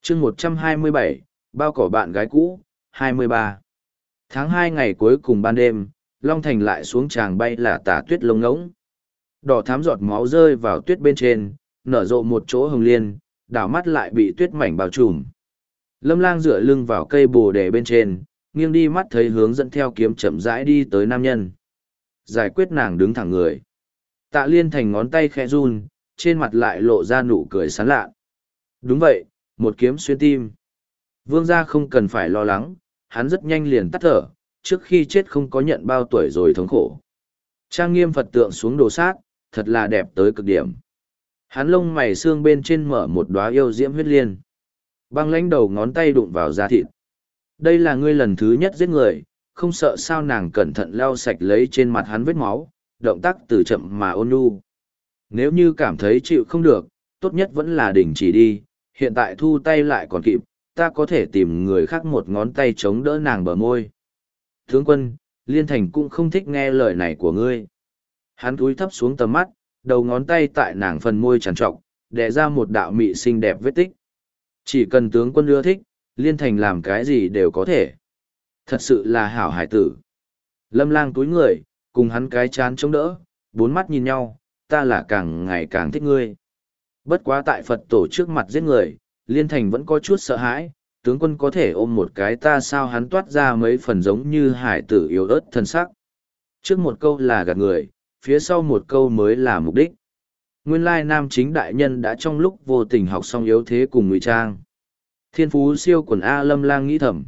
chương 127, bao cỏ bạn gái cũ, 23. Tháng 2 ngày cuối cùng ban đêm, Long Thành lại xuống tràng bay là tả tuyết lông ngỗng. Đỏ thám giọt máu rơi vào tuyết bên trên, nở rộ một chỗ hồng liên, đảo mắt lại bị tuyết mảnh bao trùm. Lâm Lang dựa lưng vào cây bồ đề bên trên, nghiêng đi mắt thấy hướng dẫn theo kiếm chậm rãi đi tới nam nhân. Giải quyết nàng đứng thẳng người. Tạ Liên Thành ngón tay khẽ run, trên mặt lại lộ ra nụ cười sán lạ. Đúng vậy, một kiếm xuyên tim. Vương gia không cần phải lo lắng, hắn rất nhanh liền tắt thở, trước khi chết không có nhận bao tuổi rồi thống khổ. Trang nghiêm Phật tượng xuống đồ sát, thật là đẹp tới cực điểm. Hắn lông mày xương bên trên mở một đóa yêu diễm huyết liên. Băng lãnh đầu ngón tay đụng vào da thịt. Đây là ngươi lần thứ nhất giết người, không sợ sao? Nàng cẩn thận lau sạch lấy trên mặt hắn vết máu, động tác từ chậm mà ôn nhu. Nếu như cảm thấy chịu không được, tốt nhất vẫn là đình chỉ đi, hiện tại thu tay lại còn kịp, ta có thể tìm người khác một ngón tay chống đỡ nàng bờ môi. Tướng quân, Liên Thành cũng không thích nghe lời này của ngươi. Hắn cúi thấp xuống tầm mắt, đầu ngón tay tại nàng phần môi trằn trọc, đè ra một đạo mị xinh đẹp vết tích. Chỉ cần tướng quân ưa thích, Liên Thành làm cái gì đều có thể. Thật sự là hảo hải tử. Lâm Lang túi người, cùng hắn cái chán chống đỡ, bốn mắt nhìn nhau, ta là càng ngày càng thích ngươi. Bất quá tại Phật tổ trước mặt giết người, Liên Thành vẫn có chút sợ hãi, tướng quân có thể ôm một cái ta sao? Hắn toát ra mấy phần giống như hải tử yếu ớt thân sắc. Trước một câu là gạt người, phía sau một câu mới là mục đích. Nguyên lai nam chính đại nhân đã trong lúc vô tình học xong yếu thế cùng ngụy trang. Thiên phú siêu quần A. Lâm Lang nghĩ thầm.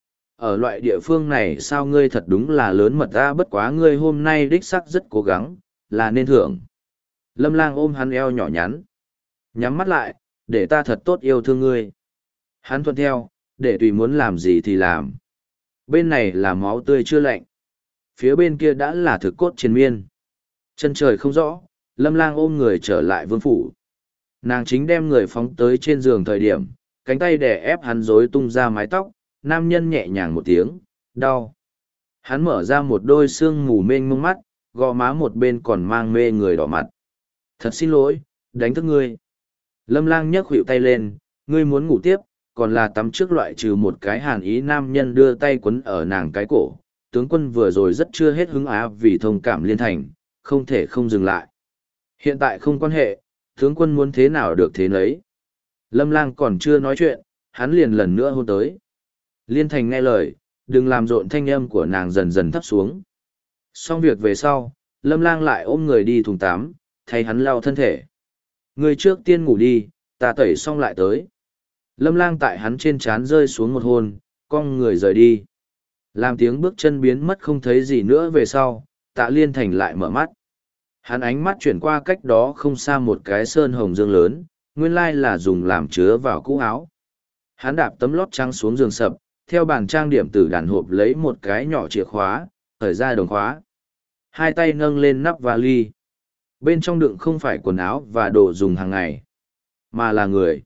Ở loại địa phương này sao ngươi thật đúng là lớn mật A, bất quá ngươi hôm nay đích sắc rất cố gắng, là nên thưởng. Lâm Lang ôm hắn eo nhỏ nhắn. Nhắm mắt lại, để ta thật tốt yêu thương ngươi. Hắn thuận theo, để tùy muốn làm gì thì làm. Bên này là máu tươi chưa lạnh. Phía bên kia đã là thực cốt triền miên. Chân trời không rõ, Lâm Lang ôm người trở lại vương phủ. Nàng chính đem người phóng tới trên giường thời điểm, cánh tay đè ép hắn rối tung ra mái tóc, nam nhân nhẹ nhàng một tiếng, đau. Hắn mở ra một đôi xương mù mênh mông mắt, gò má một bên còn mang mê người đỏ mặt. Thật xin lỗi, đánh thức ngươi. Lâm Lang nhấc khuỷu tay lên, ngươi muốn ngủ tiếp, còn là tắm trước loại trừ một cái hàn ý. Nam nhân đưa tay quấn ở nàng cái cổ. Tướng quân vừa rồi rất chưa hết hứng á, vì thông cảm Liên Thành, không thể không dừng lại. Hiện tại không quan hệ, tướng quân muốn thế nào được thế nấy. Lâm Lang còn chưa nói chuyện, hắn liền lần nữa hôn tới. Liên Thành nghe lời, đừng làm rộn, thanh âm của nàng dần dần thấp xuống. Xong việc về sau, Lâm Lang lại ôm người đi thùng tắm, thay hắn lau thân thể. Người trước tiên ngủ đi, ta tẩy xong lại tới. Lâm Lang tại hắn trên trán rơi xuống một hôn, cong người rời đi. Làm tiếng bước chân biến mất không thấy gì nữa về sau, Tạ Liên Thành lại mở mắt. Hắn ánh mắt chuyển qua cách đó không xa một cái sơn hồng dương lớn, nguyên lai là dùng làm chứa vào cũ áo. Hắn đạp tấm lót trắng xuống giường sập, theo bàn trang điểm từ đàn hộp lấy một cái nhỏ chìa khóa, khởi ra đồng khóa. Hai tay nâng lên nắp vali. Bên trong đựng không phải quần áo và đồ dùng hàng ngày, mà là người.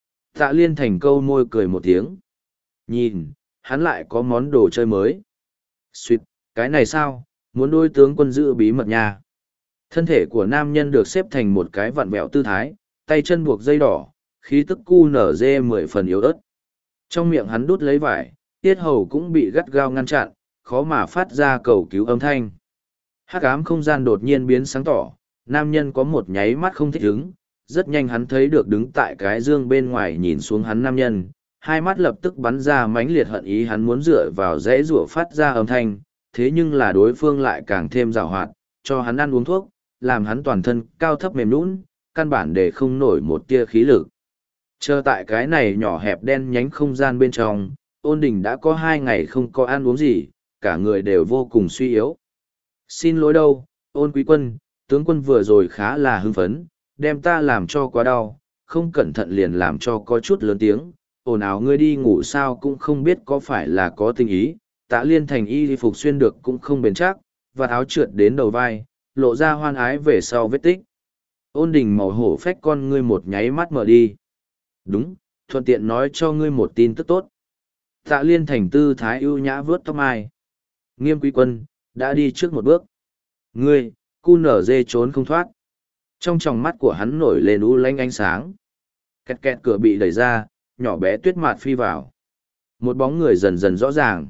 Tạ Liên Thành câu môi cười một tiếng. Nhìn, hắn lại có món đồ chơi mới. Xuyệt, cái này sao, muốn đôi tướng quân giữ bí mật nha. Thân thể của nam nhân được xếp thành một cái vặn vẹo tư thái, tay chân buộc dây đỏ, khí tức cu nở dê 10 phần yếu ớt. Trong miệng hắn đút lấy vải, tiết hầu cũng bị gắt gao ngăn chặn, khó mà phát ra cầu cứu âm thanh. Hắc ám không gian đột nhiên biến sáng tỏ, nam nhân có một nháy mắt không thích ứng, rất nhanh hắn thấy được đứng tại cái dương bên ngoài nhìn xuống hắn nam nhân, hai mắt lập tức bắn ra mãnh liệt hận ý. Hắn muốn dựa vào dãy rủa phát ra âm thanh, thế nhưng là đối phương lại càng thêm giàu hoạt, cho hắn ăn uống thuốc, làm hắn toàn thân cao thấp mềm nhũn, căn bản để không nổi một tia khí lực. Chờ tại cái này nhỏ hẹp đen nhánh không gian bên trong, Ôn Đình đã có 2 ngày không có ăn uống gì, cả người đều vô cùng suy yếu. Xin lỗi đâu, Ôn quý quân, tướng quân vừa rồi khá là hưng phấn, đem ta làm cho quá đau, không cẩn thận liền làm cho có chút lớn tiếng, ồn ào. Ngươi đi ngủ sao cũng không biết có phải là có tình ý. Tạ Liên Thành y phục xuyên được cũng không bền chắc, và áo trượt đến đầu vai, lộ ra hoan ái về sau vết tích. Ôn Đình màu hổ phách con ngươi một nháy mắt mở đi. Đúng, thuận tiện nói cho ngươi một tin tức tốt. Tạ Liên Thành tư thái ưu nhã vướt tóc mai. Nghiêm quý quân, đã đi trước một bước. Ngươi, cu nở dê trốn không thoát. Trong tròng mắt của hắn nổi lên u lanh ánh sáng. Kẹt kẹt cửa bị đẩy ra, nhỏ bé tuyết mạt phi vào. Một bóng người dần dần rõ ràng.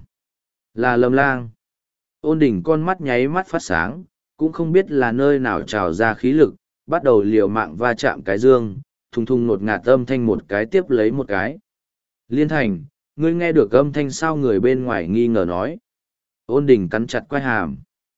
Là Lâm Lang. Ôn Đình con mắt nháy mắt phát sáng, cũng không biết là nơi nào trào ra khí lực, bắt đầu liều mạng va chạm cái dương, thùng thùng nột ngạt âm thanh một cái tiếp lấy một cái. Liên Thành, ngươi nghe được âm thanh sao? Người bên ngoài nghi ngờ nói. Ôn Đình cắn chặt quai hàm.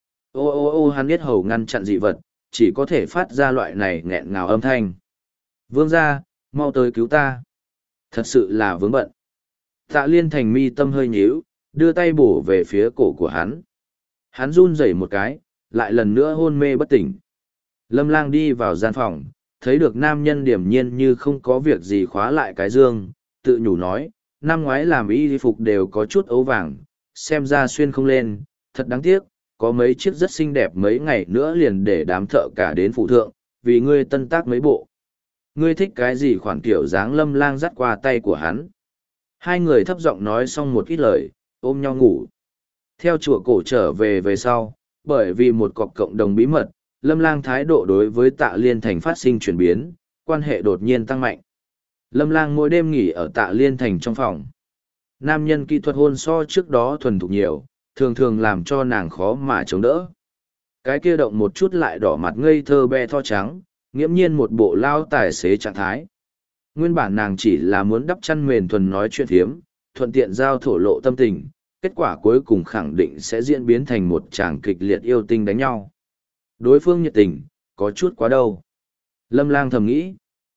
Ô ô ô, hắn biết hầu ngăn chặn dị vật, chỉ có thể phát ra loại này nghẹn ngào âm thanh. Vương gia, mau tới cứu ta. Thật sự là vướng bận. Tạ Liên Thành mi tâm hơi nhíu, đưa tay bổ về phía cổ của hắn. Hắn run rẩy một cái, lại lần nữa hôn mê bất tỉnh. Lâm Lang đi vào gian phòng, thấy được nam nhân điềm nhiên như không có việc gì khóa lại cái dương, tự nhủ nói, năm ngoái làm y phục đều có chút ấu vàng, xem ra xuyên không lên, thật đáng tiếc, có mấy chiếc rất xinh đẹp mấy ngày nữa liền để đám thợ cả đến phụ thượng, vì ngươi tân tác mấy bộ. Ngươi thích cái gì khoản kiểu dáng? Lâm Lang dắt qua tay của hắn. Hai người thấp giọng nói xong một ít lời, ôm nhau ngủ. Theo chùa cổ trở về sau, bởi vì một cọc cộng đồng bí mật, Lâm Lang thái độ đối với Tạ Liên Thành phát sinh chuyển biến, quan hệ đột nhiên tăng mạnh. Lâm Lang mỗi đêm nghỉ ở Tạ Liên Thành trong phòng. Nam nhân kỹ thuật hôn so trước đó thuần thục nhiều, thường thường làm cho nàng khó mà chống đỡ. Cái kia động một chút lại đỏ mặt ngây thơ be tho trắng, nghiễm nhiên một bộ lao tài xế trạng thái. Nguyên bản nàng chỉ là muốn đắp chăn mền thuần nói chuyện thiếm, thuận tiện giao thổ lộ tâm tình, kết quả cuối cùng khẳng định sẽ diễn biến thành một tràng kịch liệt yêu tinh đánh nhau. Đối phương nhiệt tình, có chút quá đâu. Lâm Lang thầm nghĩ.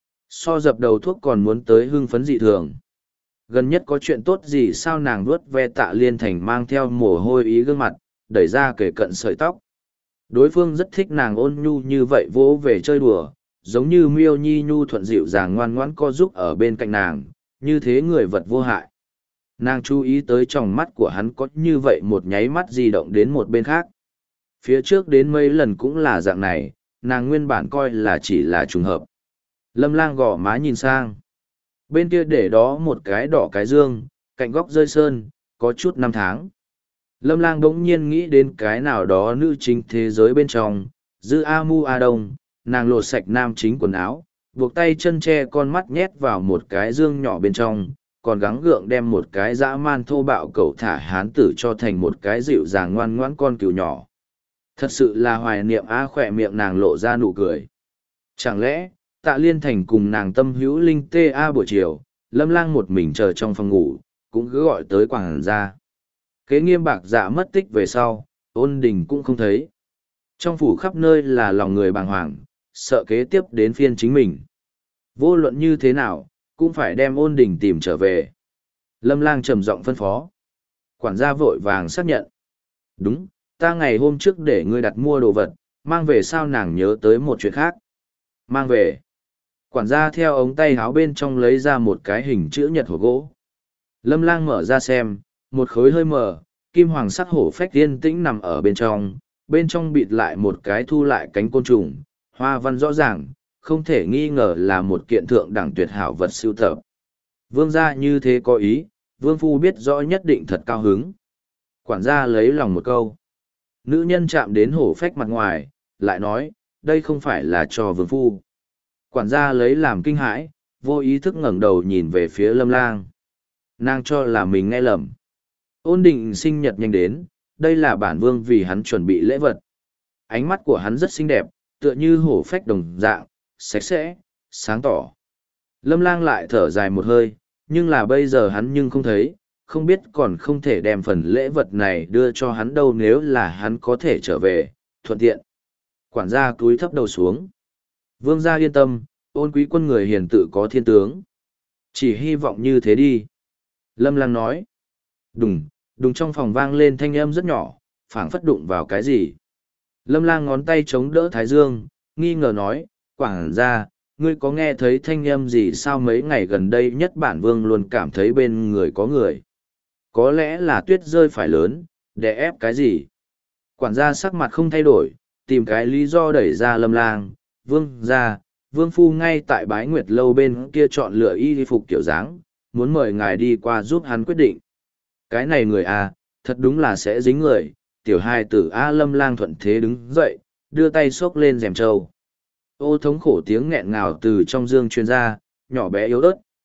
So dập đầu thuốc còn muốn tới hưng phấn dị thường. Gần nhất có chuyện tốt gì sao? Nàng vuốt ve Tạ Liên Thành mang theo mồ hôi ý gương mặt, đẩy ra kể cận sợi tóc. Đối phương rất thích nàng ôn nhu như vậy, vỗ về chơi đùa, giống như miêu nhi nhu thuận dịu dàng ngoan ngoãn co giúp ở bên cạnh nàng, như thế người vật vô hại. Nàng chú ý tới tròng mắt của hắn có như vậy một nháy mắt di động đến một bên khác. Phía trước đến mấy lần cũng là dạng này, nàng nguyên bản coi là chỉ là trùng hợp. Lâm Lang gõ má nhìn sang. Bên kia để đó một cái đỏ cái dương, cạnh góc rơi sơn, có chút năm tháng. Lâm Lang bỗng nhiên nghĩ đến cái nào đó nữ chính thế giới bên trong, Dư A Mu A Đông, nàng lột sạch nam chính quần áo, buộc tay chân che con mắt nhét vào một cái dương nhỏ bên trong, còn gắng gượng đem một cái dã man thô bạo cẩu thả hán tử cho thành một cái dịu dàng ngoan ngoãn con cừu nhỏ. Thật sự là hoài niệm a, khỏe miệng nàng lộ ra nụ cười. Chẳng lẽ, Tạ Liên Thành cùng nàng tâm hữu linh tê a? Buổi chiều, Lâm Lang một mình chờ trong phòng ngủ, cũng cứ gọi tới quảng gia. Kế Nghiêm Bạc Dạ mất tích về sau, Ôn Đình cũng không thấy. Trong phủ khắp nơi là lòng người bàng hoàng, sợ kế tiếp đến phiên chính mình. Vô luận như thế nào, cũng phải đem Ôn Đình tìm trở về. Lâm Lang trầm giọng phân phó. Quản gia vội vàng xác nhận. Đúng, ta ngày hôm trước để ngươi đặt mua đồ vật, mang về. Sao? Nàng nhớ tới một chuyện khác. Mang về. Quản gia theo ống tay áo bên trong lấy ra một cái hình chữ nhật hộp gỗ. Lâm Lang mở ra xem, một khối hơi mờ, kim hoàng sắc hổ phách yên tĩnh nằm ở bên trong bịt lại một cái thu lại cánh côn trùng, hoa văn rõ ràng, không thể nghi ngờ là một kiện thượng đẳng tuyệt hảo vật sưu tập. Vương gia như thế có ý, vương phu biết rõ nhất định thật cao hứng. Quản gia lấy lòng một câu. Nữ nhân chạm đến hổ phách mặt ngoài, lại nói, đây không phải là cho vương phu. Quản gia lấy làm kinh hãi, vô ý thức ngẩng đầu nhìn về phía Lâm Lang. Nàng cho là mình nghe lầm. Ôn Định sinh nhật nhanh đến, đây là bản vương vì hắn chuẩn bị lễ vật. Ánh mắt của hắn rất xinh đẹp, tựa như hổ phách đồng dạng, sạch sẽ, sáng tỏ. Lâm Lang lại thở dài một hơi, nhưng là bây giờ hắn nhưng không thấy, không biết còn không thể đem phần lễ vật này đưa cho hắn đâu. Nếu là hắn có thể trở về, thuận tiện. Quản gia cúi thấp đầu xuống. Vương gia yên tâm, Ôn quý quân người hiền tự có thiên tướng. Chỉ hy vọng như thế đi. Lâm Lang nói. Đùng, đùng, trong phòng vang lên thanh âm rất nhỏ, phảng phất đụng vào cái gì. Lâm Lang ngón tay chống đỡ thái dương, nghi ngờ nói, quản gia, ngươi có nghe thấy thanh âm gì sao? Mấy ngày gần đây nhất bản vương luôn cảm thấy bên người có người. Có lẽ là tuyết rơi phải lớn, đè ép cái gì? Quản gia sắc mặt không thay đổi, tìm cái lý do đẩy ra Lâm Lang. Vương gia, vương phu ngay tại Bái Nguyệt lâu bên kia chọn lựa y phục kiểu dáng, muốn mời ngài đi qua giúp hắn quyết định. Cái này người à, thật đúng là sẽ dính người. Tiểu hài tử A. Lâm Lang thuận thế đứng dậy, đưa tay xốc lên rèm trâu. Ô thống khổ tiếng nghẹn ngào từ trong dương truyền ra, nhỏ bé yếu ớt,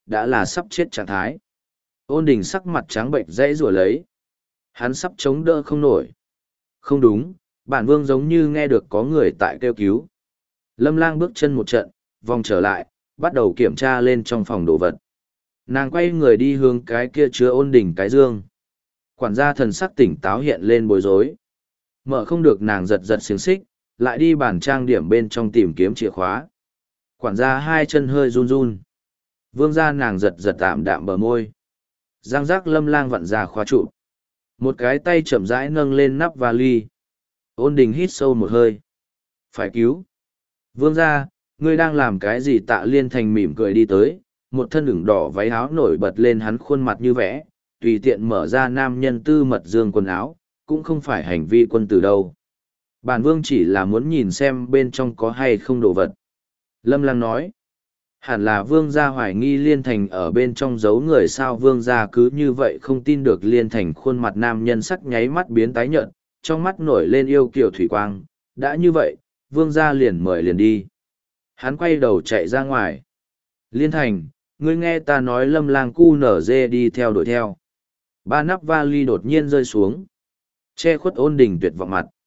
đã là sắp chết trạng thái. Ôn đình sắc mặt trắng bệnh dãy rủa lấy. Hắn sắp chống đỡ không nổi. Không đúng, bản vương giống như nghe được có người tại kêu cứu. Lâm Lang bước chân một trận, vòng trở lại, bắt đầu kiểm tra lên trong phòng đồ vật. Nàng quay người đi hướng cái kia chứa ôn đình cái dương. Quản gia thần sắc tỉnh táo hiện lên bối rối. Mở không được, nàng giật giật xiềng xích, lại đi bàn trang điểm bên trong tìm kiếm chìa khóa. Quản gia hai chân hơi run run. Vương gia, nàng giật giật tạm đạm bờ môi. Giang giác. Lâm Lang vặn ra khóa trụ. Một cái tay chậm rãi nâng lên nắp vali. Ôn đình hít sâu một hơi. Phải cứu. Vương gia, ngươi đang làm cái gì? Tạ Liên Thành mỉm cười đi tới, một thân ửng đỏ váy áo nổi bật lên hắn khuôn mặt như vẽ, tùy tiện mở ra nam nhân tư mật dương quần áo, cũng không phải hành vi quân tử đâu. Bản vương chỉ là muốn nhìn xem bên trong có hay không đồ vật. Lâm Lang nói, hẳn là vương gia hoài nghi Liên Thành ở bên trong giấu người sao? Vương gia cứ như vậy không tin được? Liên Thành khuôn mặt nam nhân sắc nháy mắt biến tái nhợt, trong mắt nổi lên yêu kiều thủy quang. Đã như vậy, vương gia liền mời liền đi. Hắn quay đầu chạy ra ngoài. Liên Thành, ngươi nghe ta nói. Lâm Lang cu nở dê đi theo đuổi theo. Ba nắp vali đột nhiên rơi xuống, che khuất ôn đình tuyệt vọng mặt.